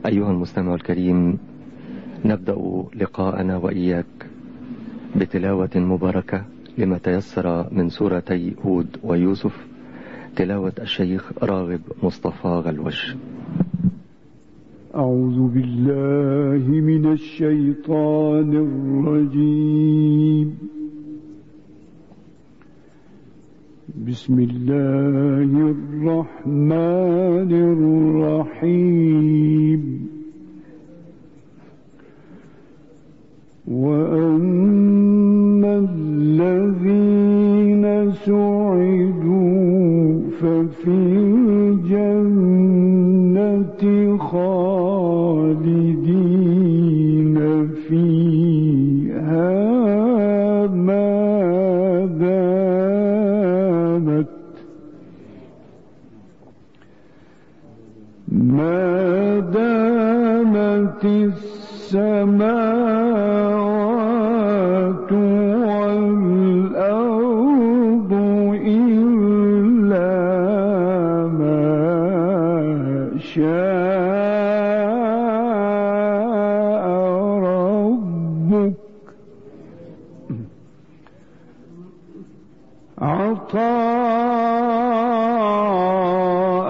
أيها المستمع الكريم، نبدأ لقاءنا وإياك بتلاوة مباركة لما تيسر من سورتي هود ويوسف، تلاوة الشيخ راغب مصطفى غلوش. أعوذ بالله من الشيطان الرجيم. بسم الله الرحمن الرحيم. وأما الذين سعدوا ففي الجنة خالدين فيها ما دامت السماوات والأرض إلا ما شاء ربك عطاء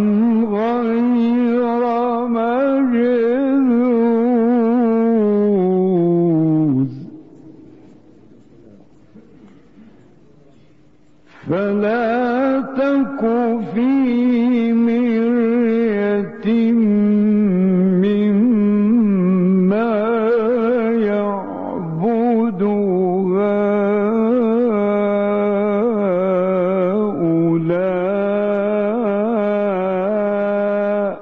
غير مجذوذ. فلا تك في مرية مما يعبد هؤلاء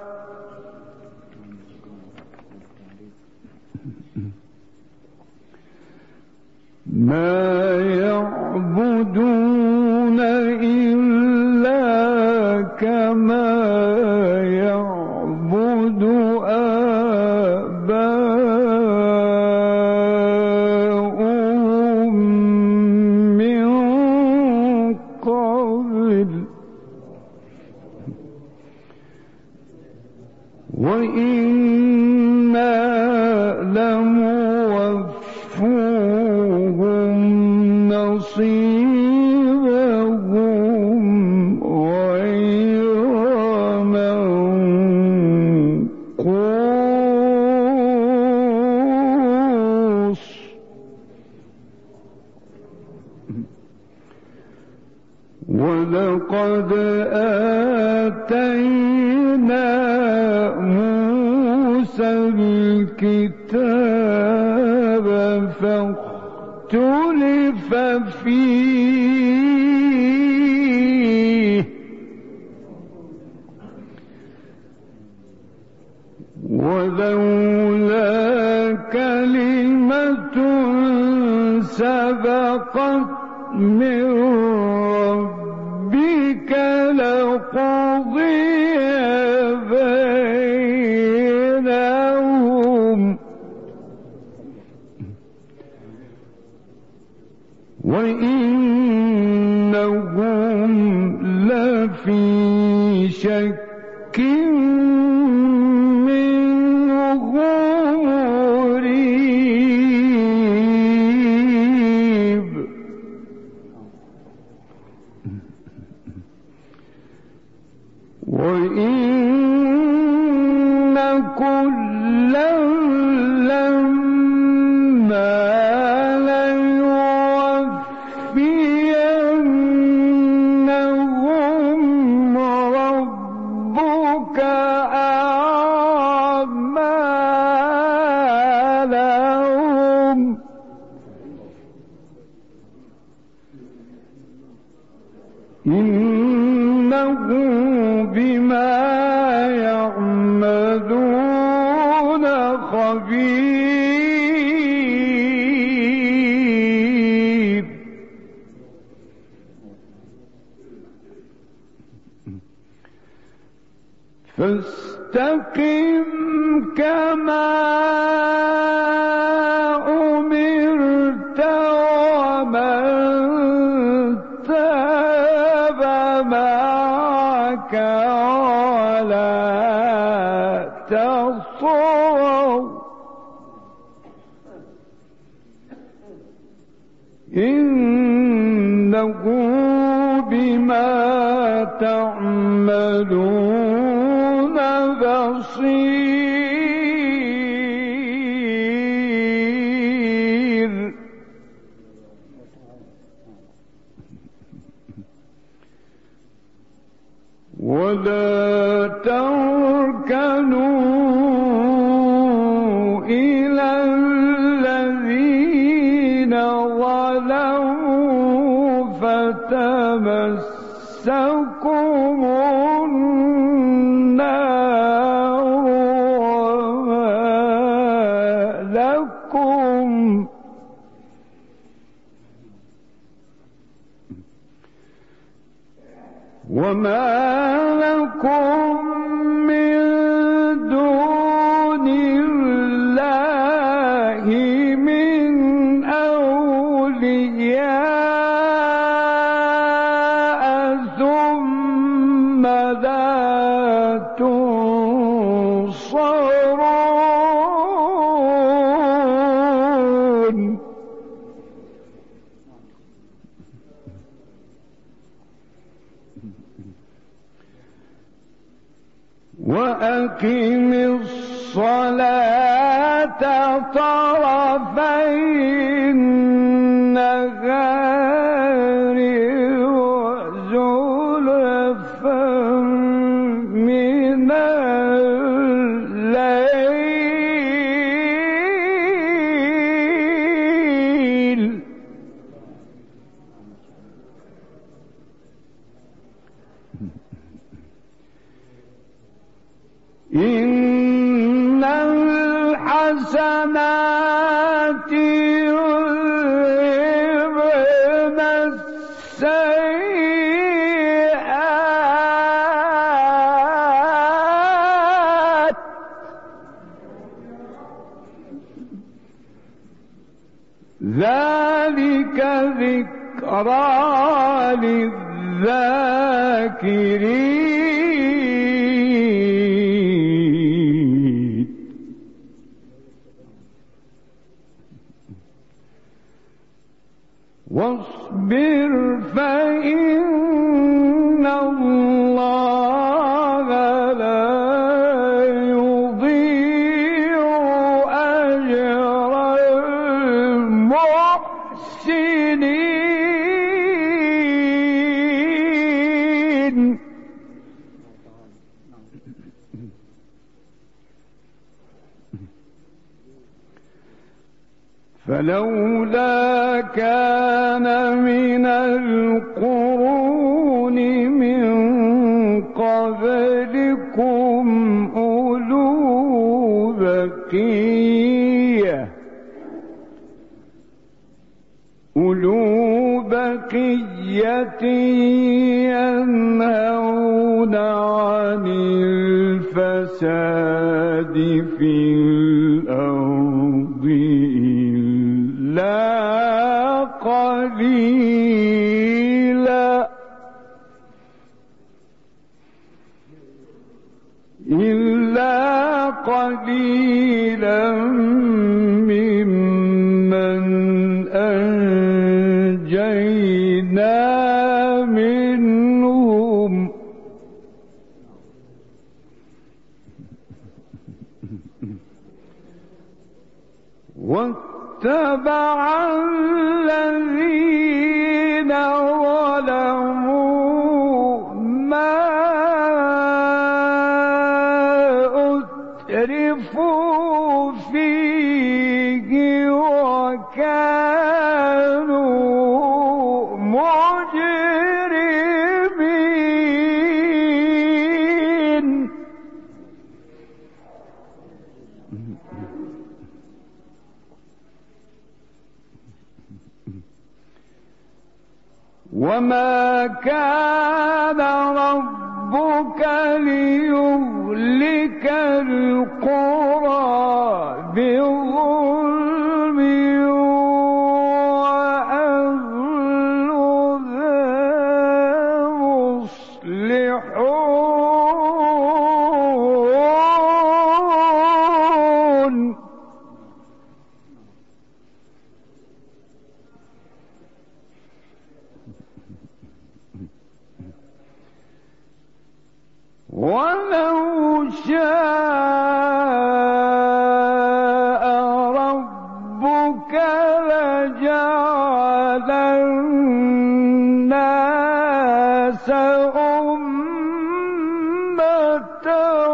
ما يعبدون إلا كما يعبد آباؤهم من قبل وإنا لموفوهم نصيبهم غير منقوص. ولقد آتينا موسى الكتاب فاختلف فيه ولولا كلمة سبقت من ربك لقضي بينهم وإنهم لفي شك منه مريب. وإن كلا لما ليوفينهم ربك أعمالهم إنه بما يعملون خبير. فاستقم كما أمرت ومن تاب معك ولا الصور إنه بما تعملون بصير ولا تركنوا إلى الذين ظلموا فتمسكم النار وما لكم من دون الله من أولياء ثم لا تنصرون وأقم الصلاة طرفي النهار وزلفا من الليل إن الحسنات يذهبن السيئات ذلك ذكرى للذاكرين واصبر فإن الله لا يضيع أجر المحسنين فلولا كان من القرون من قبلكم أولو بقية ينهون عن الفساد في الأرض إلا قليلا ممن أنجينا منهم واتبع الذين ظلموا ما أترفوا فيه وكانوا مجرمين وما كان ربك ليهلك القرى بظلم وأهلها مصلحون ربك لجعل الناس أمة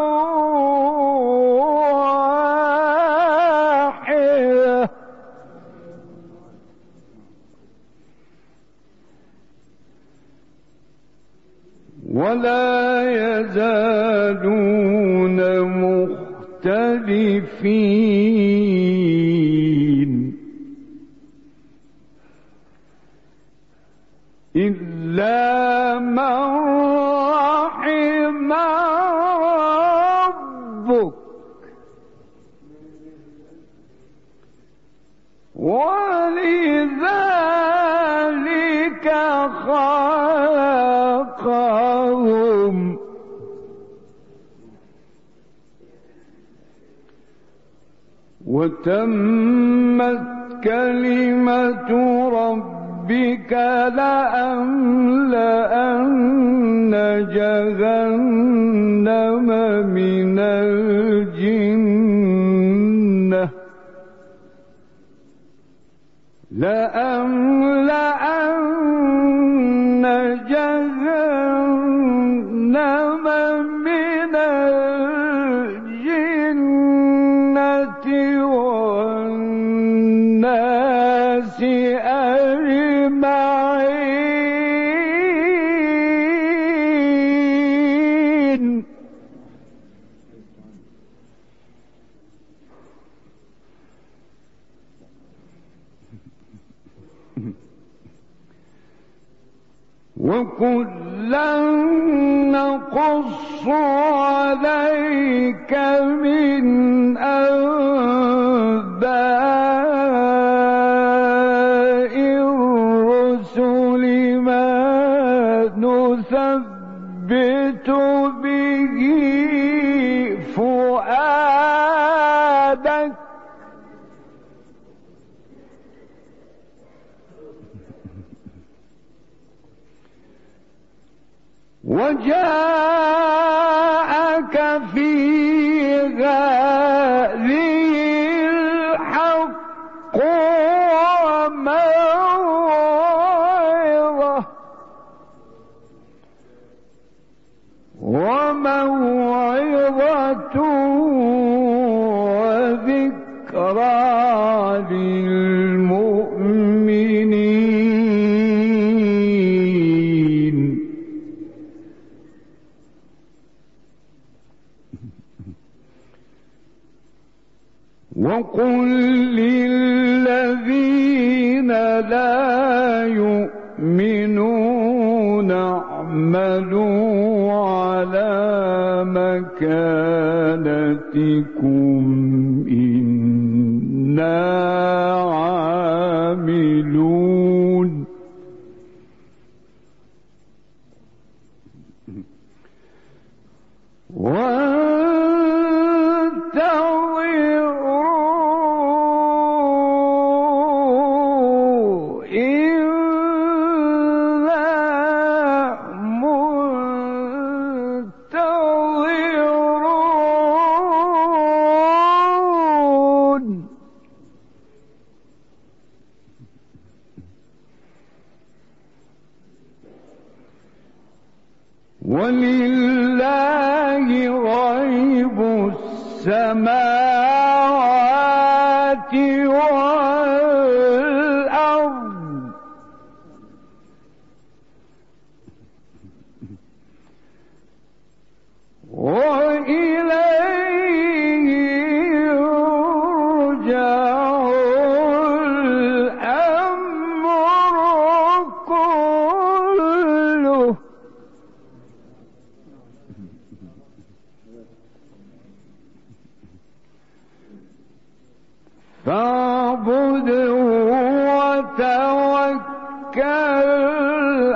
واحدة ولا يزالون مختلفين إلا من رحم ربك ولذلك خلقهم وتمت كلمة ربك لأملأن جهنم من الجنة لأملأن جهنم من الجنة والناس أجمعين وكلا نقص عليك من أنباء الرسل ما نثبت به فؤادك وجاءك في هذه الحق وموعظة وذكرى للمؤمنين وقل للذين لا يؤمنون اعملوا على مكانتكم إنا عاملون ولله غيب السماوات والأرض وإليه يرجع الأمر كله فاعبده وتوكل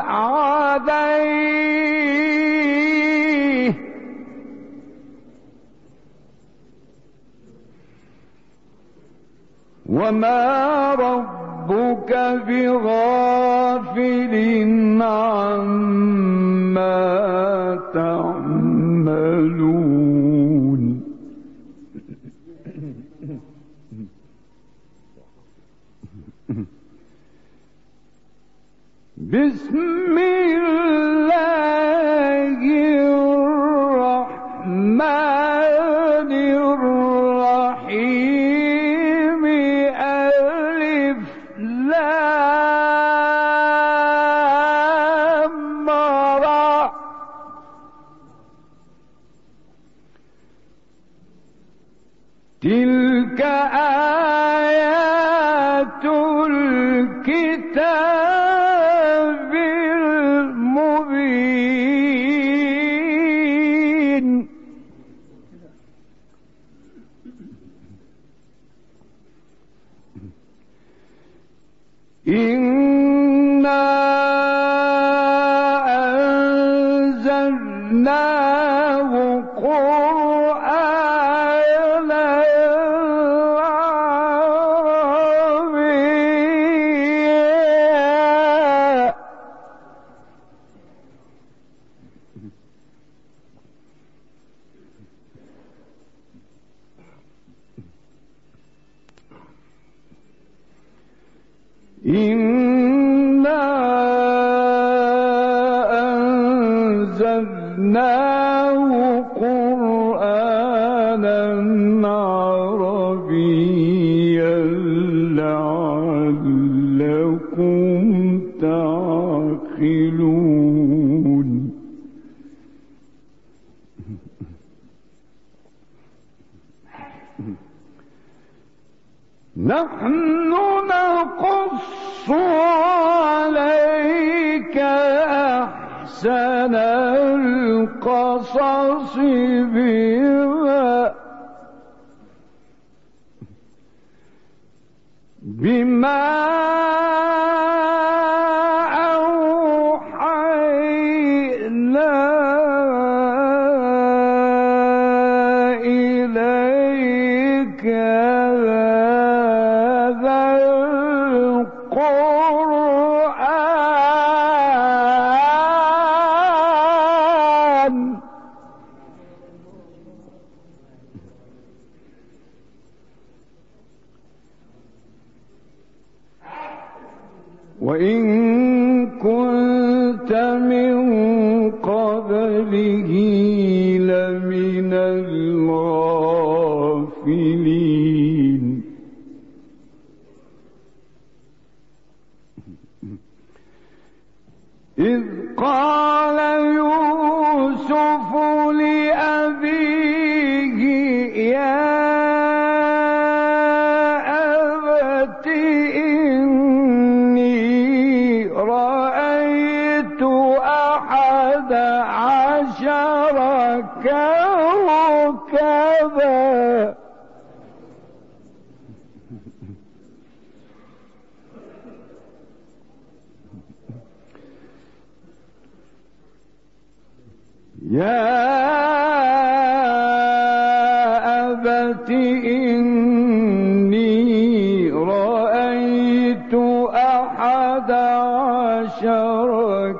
عليه وما ربك بغافل عما تعملون بسم الله الرحمن الرحيم ألف لام را تلك آيات الكتاب المبين إنا أنزلناه قرآنا عربيا إنا أنزلناه قرآنا عربيا لعلكم تعقلون نحن نقص عليك أحسن القصص بما أوحينا إليك هذا القرآن وإن كنت من قبله لمن الغافلين إذ قال يوسف لأبيه يا أبت إني رأيت 11 كوكبا يا أبت إني رأيت 11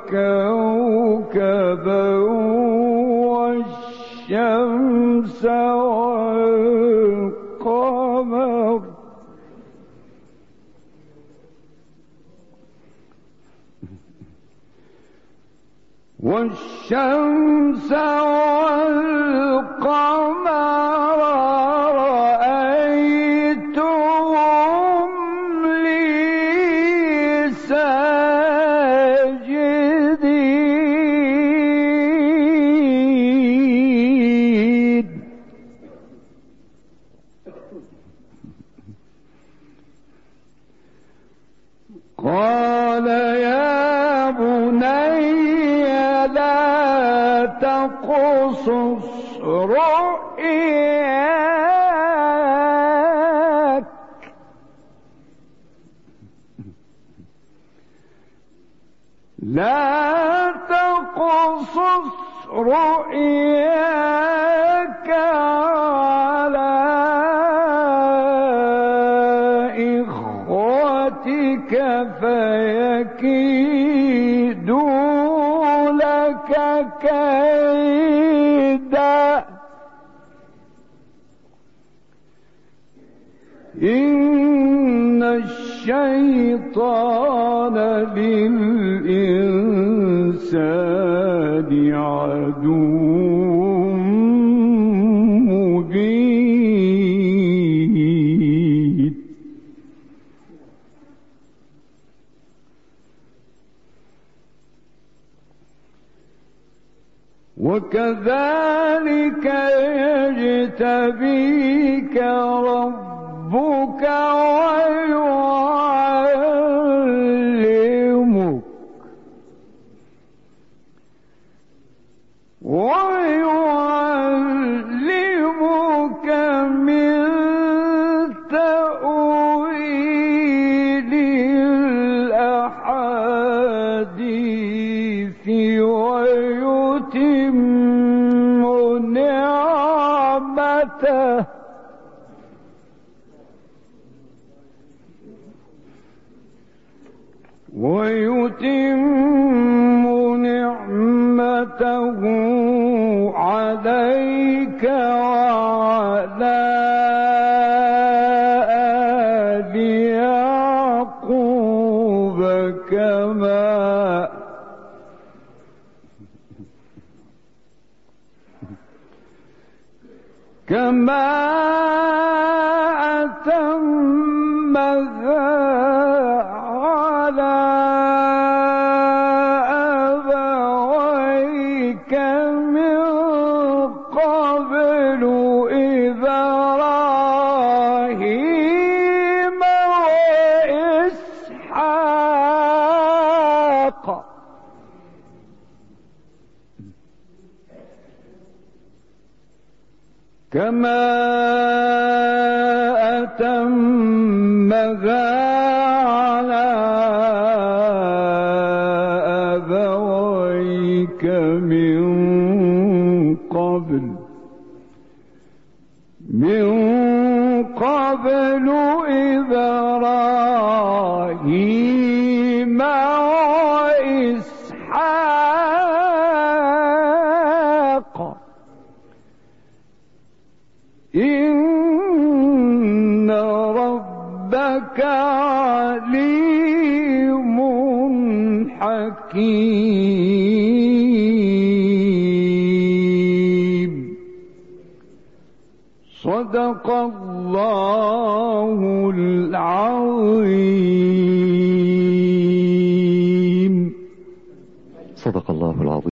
كوكبا والشمس والقمر والقمر رأيتهم لي ساجدين قال يا بني لا تقصص رؤياك على إخوتك فيكيدوا لك كيدا إن الشيطان للإنسان عدو مبين وكذلك يجتبيك ربك ويعلمك من تأويل الأحاديث ويتم نعمته عليك وعلى آل يعقوب كما أتمها على أبويك من قبل إبراهيم وإسحاق كما أتمها على أبويك من قبل إبراهيم وإسحاق إن ربك عليم حكيم. صدق الله العظيم. صدق الله العظيم.